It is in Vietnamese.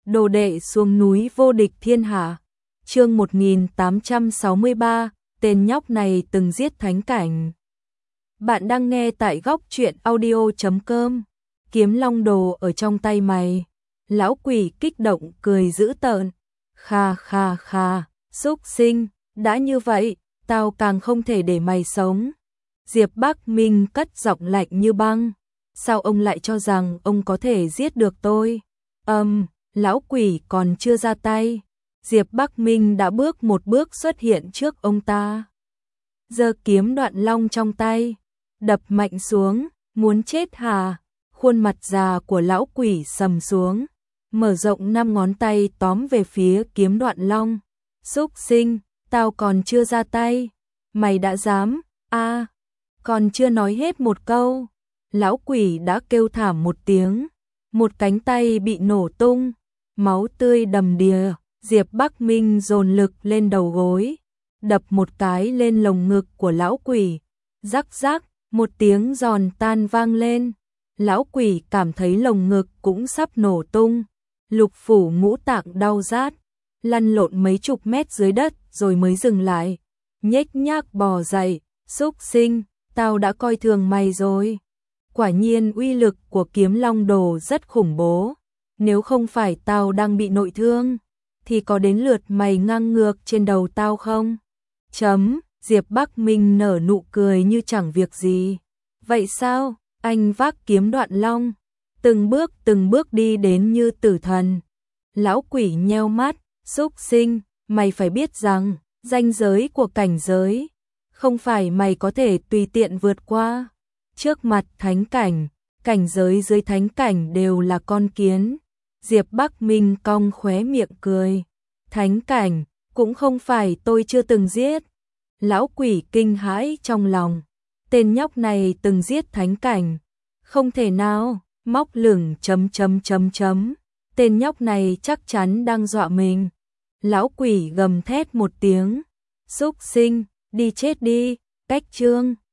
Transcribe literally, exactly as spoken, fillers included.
Đồ đệ xuống núi vô địch thiên hạ. Chương một nghìn tám trăm sáu mươi ba, tên nhóc này từng giết thánh cảnh. Bạn đang nghe tại góc truyện audio chấm com. Kiếm long đồ ở trong tay mày. Lão quỷ kích động cười dữ tợn. Kha kha kha, xúc sinh, đã như vậy, tao càng không thể để mày sống. Diệp Bắc Minh cất giọng lạnh như băng. Sao ông lại cho rằng ông có thể giết được tôi? Âm, um, lão quỷ còn chưa ra tay. Diệp Bắc Minh đã bước một bước xuất hiện trước ông ta. Giơ kiếm đoạn long trong tay, đập mạnh xuống, muốn chết hả? Khuôn mặt già của lão quỷ sầm xuống, mở rộng năm ngón tay tóm về phía kiếm đoạn long. Xúc sinh, tao còn chưa ra tay, mày đã dám? A, à, còn chưa nói hết một câu, lão quỷ đã kêu thảm một tiếng, một cánh tay bị nổ tung, máu tươi đầm đìa. Diệp Bắc Minh dồn lực lên đầu gối, đập một cái lên lồng ngực của lão quỷ. Rắc rắc, một tiếng giòn tan vang lên. Lão quỷ cảm thấy lồng ngực cũng sắp nổ tung. Lục phủ ngũ tạng đau rát, lăn lộn mấy chục mét dưới đất rồi mới dừng lại. Nhếch nhác bò dậy, xúc sinh, tao đã coi thường mày rồi. Quả nhiên uy lực của kiếm long đồ rất khủng bố. Nếu không phải tao đang bị nội thương, thì có đến lượt mày ngang ngược trên đầu tao không? Chấm, Diệp Bắc Minh nở nụ cười như chẳng việc gì. Vậy sao? Anh vác kiếm đoạn long, từng bước từng bước đi đến như tử thần. Lão quỷ nheo mắt, xúc sinh, mày phải biết rằng, ranh giới của cảnh giới, không phải mày có thể tùy tiện vượt qua. Trước mặt thánh cảnh, cảnh giới dưới thánh cảnh đều là con kiến. Diệp Bắc Minh cong khóe miệng cười. Thánh cảnh, cũng không phải tôi chưa từng giết. Lão quỷ kinh hãi trong lòng. Tên nhóc này từng giết thánh cảnh. Không thể nào, móc lửng chấm chấm chấm chấm. Tên nhóc này chắc chắn đang dọa mình. Lão quỷ gầm thét một tiếng. Xúc sinh, đi chết đi, cách chương.